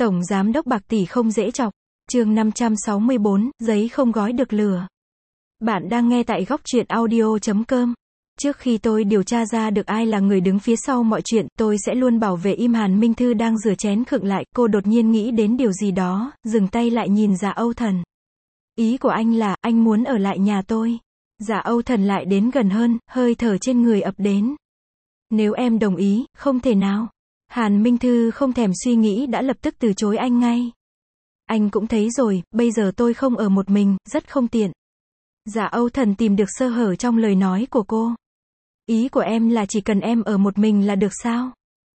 Tổng giám đốc bạc tỷ không dễ chọc. Chương 564, giấy không gói được lửa. Bạn đang nghe tại góc truyện audio.com. Trước khi tôi điều tra ra được ai là người đứng phía sau mọi chuyện, tôi sẽ luôn bảo vệ im. Hàn Minh Thư đang rửa chén khựng lại, cô đột nhiên nghĩ đến điều gì đó, dừng tay lại nhìn Dạ Âu Thần. Ý của anh là, anh muốn ở lại nhà tôi. Dạ Âu Thần lại đến gần hơn, hơi thở trên người ập đến. Nếu em đồng ý, không thể nào. Hàn Minh Thư không thèm suy nghĩ đã lập tức từ chối anh ngay. Anh cũng thấy rồi, bây giờ tôi không ở một mình, rất không tiện. Dạ Âu Thần tìm được sơ hở trong lời nói của cô. Ý của em là chỉ cần em ở một mình là được sao?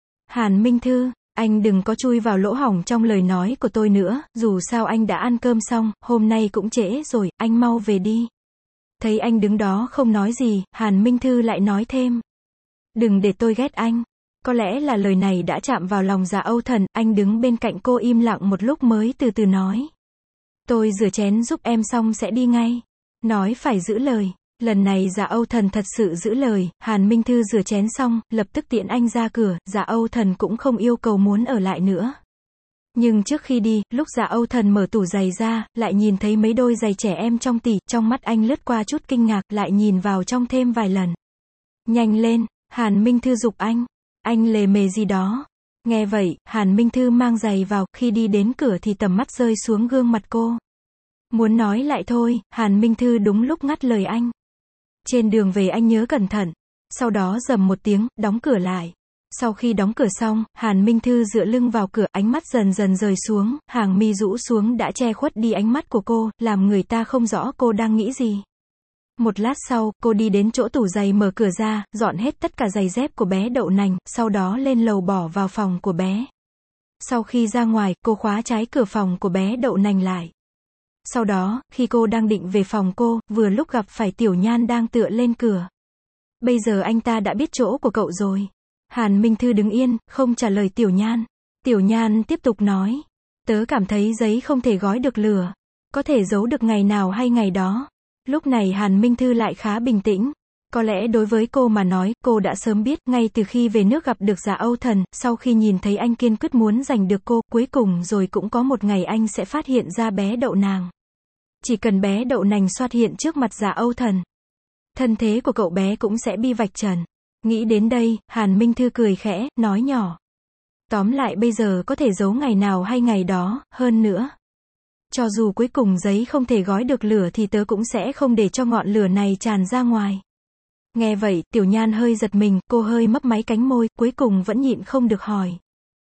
Hàn Minh Thư, anh đừng có chui vào lỗ hổng trong lời nói của tôi nữa, dù sao anh đã ăn cơm xong, hôm nay cũng trễ rồi, anh mau về đi. Thấy anh đứng đó không nói gì, Hàn Minh Thư lại nói thêm. Đừng để tôi ghét anh. Có lẽ là lời này đã chạm vào lòng Dạ Âu Thần, anh đứng bên cạnh cô im lặng một lúc mới từ từ nói. Tôi rửa chén giúp em xong sẽ đi ngay. Nói phải giữ lời. Lần này Dạ Âu Thần thật sự giữ lời, Hàn Minh Thư rửa chén xong, lập tức tiễn anh ra cửa, Dạ Âu Thần cũng không yêu cầu muốn ở lại nữa. Nhưng trước khi đi, lúc Dạ Âu Thần mở tủ giày ra, lại nhìn thấy mấy đôi giày trẻ em trong tỉ, trong mắt anh lướt qua chút kinh ngạc, lại nhìn vào trong thêm vài lần. Nhanh lên, Hàn Minh Thư giục anh. Anh lề mề gì đó. Nghe vậy, Hàn Minh Thư mang giày vào, khi đi đến cửa thì tầm mắt rơi xuống gương mặt cô. Muốn nói lại thôi, Hàn Minh Thư đúng lúc ngắt lời anh. Trên đường về anh nhớ cẩn thận. Sau đó rầm một tiếng, đóng cửa lại. Sau khi đóng cửa xong, Hàn Minh Thư dựa lưng vào cửa, ánh mắt dần dần rời xuống, hàng mi rũ xuống đã che khuất đi ánh mắt của cô, làm người ta không rõ cô đang nghĩ gì. Một lát sau, cô đi đến chỗ tủ giày mở cửa ra, dọn hết tất cả giày dép của bé Đậu Nành, sau đó lên lầu bỏ vào phòng của bé. Sau khi ra ngoài, cô khóa trái cửa phòng của bé Đậu Nành lại. Sau đó, khi cô đang định về phòng cô, vừa lúc gặp phải Tiểu Nhan đang tựa lên cửa. Bây giờ anh ta đã biết chỗ của cậu rồi. Hàn Minh Thư đứng yên, không trả lời Tiểu Nhan. Tiểu Nhan tiếp tục nói. Tớ cảm thấy giấy không thể gói được lửa. Có thể giấu được ngày nào hay ngày đó. Lúc này Hàn Minh Thư lại khá bình tĩnh. Có lẽ đối với cô mà nói, cô đã sớm biết, ngay từ khi về nước gặp được Dạ Âu Thần, sau khi nhìn thấy anh kiên quyết muốn giành được cô, cuối cùng rồi cũng có một ngày anh sẽ phát hiện ra bé Đậu Nàng. Chỉ cần bé Đậu Nành xuất hiện trước mặt Dạ Âu Thần, thân thế của cậu bé cũng sẽ bị vạch trần. Nghĩ đến đây, Hàn Minh Thư cười khẽ, nói nhỏ. Tóm lại bây giờ có thể giấu ngày nào hay ngày đó, hơn nữa. Cho dù cuối cùng giấy không thể gói được lửa thì tớ cũng sẽ không để cho ngọn lửa này tràn ra ngoài. Nghe vậy, Tiểu Nhan hơi giật mình, cô hơi mấp máy cánh môi, cuối cùng vẫn nhịn không được hỏi.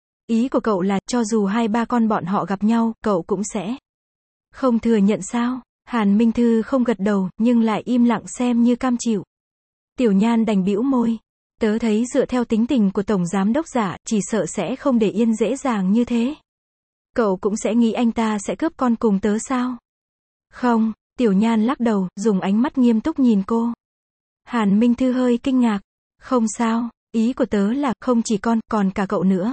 Ý của cậu là, cho dù hai ba con bọn họ gặp nhau, cậu cũng sẽ không thừa nhận sao? Hàn Minh Thư không gật đầu, nhưng lại im lặng xem như cam chịu. Tiểu Nhan đành bĩu môi. Tớ thấy dựa theo tính tình của Tổng Giám đốc Dạ, chỉ sợ sẽ không để yên dễ dàng như thế. Cậu cũng sẽ nghĩ anh ta sẽ cướp con cùng tớ sao? Không, Tiểu Nhan lắc đầu, dùng ánh mắt nghiêm túc nhìn cô. Hàn Minh Thư hơi kinh ngạc. Không sao, ý của tớ là, không chỉ con, còn cả cậu nữa.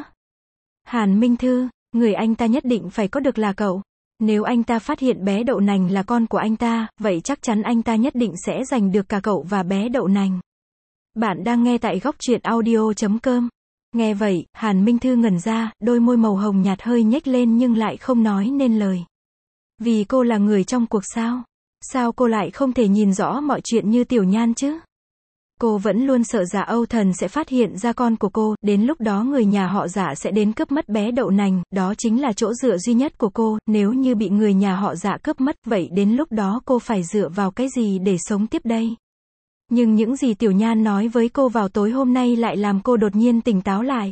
Hàn Minh Thư, người anh ta nhất định phải có được là cậu. Nếu anh ta phát hiện bé Đậu Nành là con của anh ta, vậy chắc chắn anh ta nhất định sẽ giành được cả cậu và bé Đậu Nành. Bạn đang nghe tại góc truyện audio.com. Nghe vậy, Hàn Minh Thư ngẩn ra, đôi môi màu hồng nhạt hơi nhếch lên nhưng lại không nói nên lời. Vì cô là người trong cuộc sao? Sao cô lại không thể nhìn rõ mọi chuyện như Tiểu Nhan chứ? Cô vẫn luôn sợ Dạ Âu Thần sẽ phát hiện ra con của cô, đến lúc đó người nhà họ Dạ sẽ đến cướp mất bé Đậu Nành, đó chính là chỗ dựa duy nhất của cô, nếu như bị người nhà họ Dạ cướp mất, vậy đến lúc đó cô phải dựa vào cái gì để sống tiếp đây? Nhưng những gì Tiểu Nhan nói với cô vào tối hôm nay lại làm cô đột nhiên tỉnh táo lại.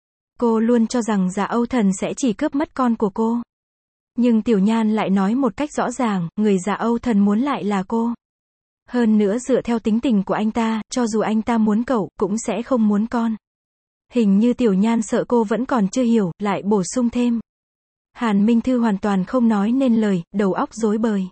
Cô luôn cho rằng Dạ Âu Thần sẽ chỉ cướp mất con của cô. Nhưng Tiểu Nhan lại nói một cách rõ ràng, người Dạ Âu Thần muốn lại là cô. Hơn nữa dựa theo tính tình của anh ta, cho dù anh ta muốn cậu, cũng sẽ không muốn con. Hình như Tiểu Nhan sợ cô vẫn còn chưa hiểu, lại bổ sung thêm. Hàn Minh Thư hoàn toàn không nói nên lời, đầu óc rối bời.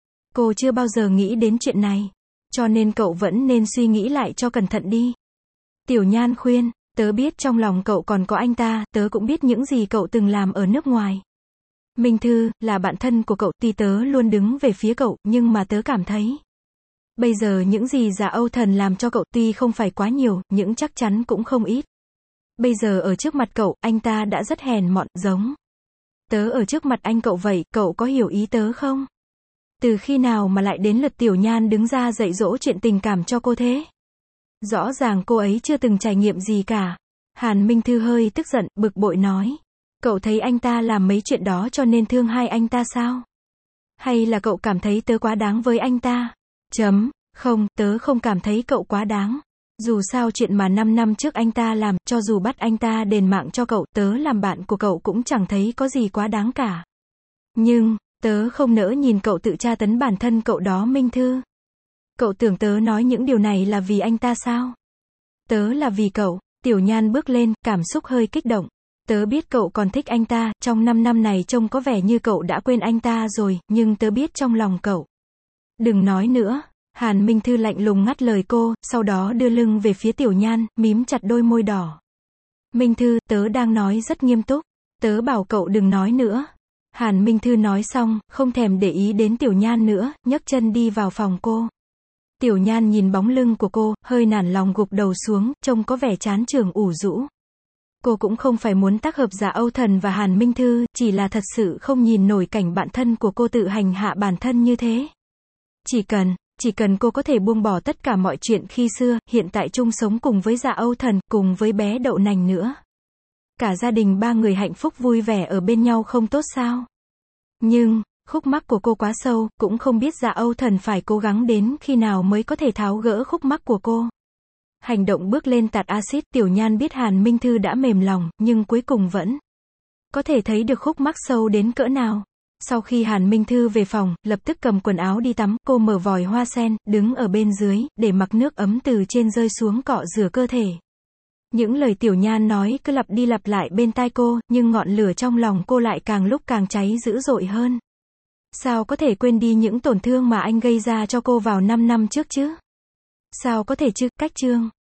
Cô chưa bao giờ nghĩ đến chuyện này. Cho nên cậu vẫn nên suy nghĩ lại cho cẩn thận đi. Tiểu Nhan khuyên, tớ biết trong lòng cậu còn có anh ta, tớ cũng biết những gì cậu từng làm ở nước ngoài. Minh Thư, là bạn thân của cậu, tuy tớ luôn đứng về phía cậu, nhưng mà tớ cảm thấy. Bây giờ những gì Dạ Âu Thần làm cho cậu tuy không phải quá nhiều, nhưng chắc chắn cũng không ít. Bây giờ ở trước mặt cậu, anh ta đã rất hèn mọn, giống Tớ ở trước mặt anh cậu vậy, cậu có hiểu ý tớ không? Từ khi nào mà lại đến lượt Tiểu Nhan đứng ra dạy dỗ chuyện tình cảm cho cô thế? Rõ ràng cô ấy chưa từng trải nghiệm gì cả. Hàn Minh Thư hơi tức giận, bực bội nói. Cậu thấy anh ta làm mấy chuyện đó cho nên thương hai anh ta sao? Hay là cậu cảm thấy tớ quá đáng với anh ta? Không, tớ không cảm thấy cậu quá đáng. Dù sao chuyện mà 5 năm trước anh ta làm, cho dù bắt anh ta đền mạng cho cậu, tớ làm bạn của cậu cũng chẳng thấy có gì quá đáng cả. Nhưng, tớ không nỡ nhìn cậu tự tra tấn bản thân cậu đó Minh Thư. Cậu tưởng tớ nói những điều này là vì anh ta sao? Tớ là vì cậu. Tiểu Nhan bước lên, cảm xúc hơi kích động. Tớ biết cậu còn thích anh ta, trong 5 năm này trông có vẻ như cậu đã quên anh ta rồi, nhưng tớ biết trong lòng cậu. Đừng nói nữa. Hàn Minh Thư lạnh lùng ngắt lời cô, sau đó đưa lưng về phía Tiểu Nhan, mím chặt đôi môi đỏ. Minh Thư, tớ đang nói rất nghiêm túc. Tớ bảo cậu đừng nói nữa. Hàn Minh Thư nói xong, không thèm để ý đến Tiểu Nhan nữa, nhấc chân đi vào phòng cô. Tiểu Nhan nhìn bóng lưng của cô, hơi nản lòng gục đầu xuống, trông có vẻ chán chường ủ rũ. Cô cũng không phải muốn tác hợp Dạ Âu Thần và Hàn Minh Thư, chỉ là thật sự không nhìn nổi cảnh bạn thân của cô tự hành hạ bản thân như thế. Chỉ cần cô có thể buông bỏ tất cả mọi chuyện khi xưa, hiện tại chung sống cùng với Dạ Âu Thần, cùng với bé đậu nành nữa. Cả gia đình 3 người hạnh phúc vui vẻ ở bên nhau không tốt sao? Nhưng, khúc mắc của cô quá sâu, cũng không biết Dạ Âu Thần phải cố gắng đến khi nào mới có thể tháo gỡ khúc mắc của cô. Hành động bước lên tạt axit, Tiểu Nhan biết Hàn Minh Thư đã mềm lòng, nhưng cuối cùng vẫn có thể thấy được khúc mắc sâu đến cỡ nào. Sau khi Hàn Minh Thư về phòng, lập tức cầm quần áo đi tắm, cô mở vòi hoa sen, đứng ở bên dưới, để mặc nước ấm từ trên rơi xuống cọ rửa cơ thể. Những lời Tiểu Nhan nói cứ lặp đi lặp lại bên tai cô, nhưng ngọn lửa trong lòng cô lại càng lúc càng cháy dữ dội hơn. Sao có thể quên đi những tổn thương mà anh gây ra cho cô vào 5 năm trước chứ? Sao có thể chứ? Cách chương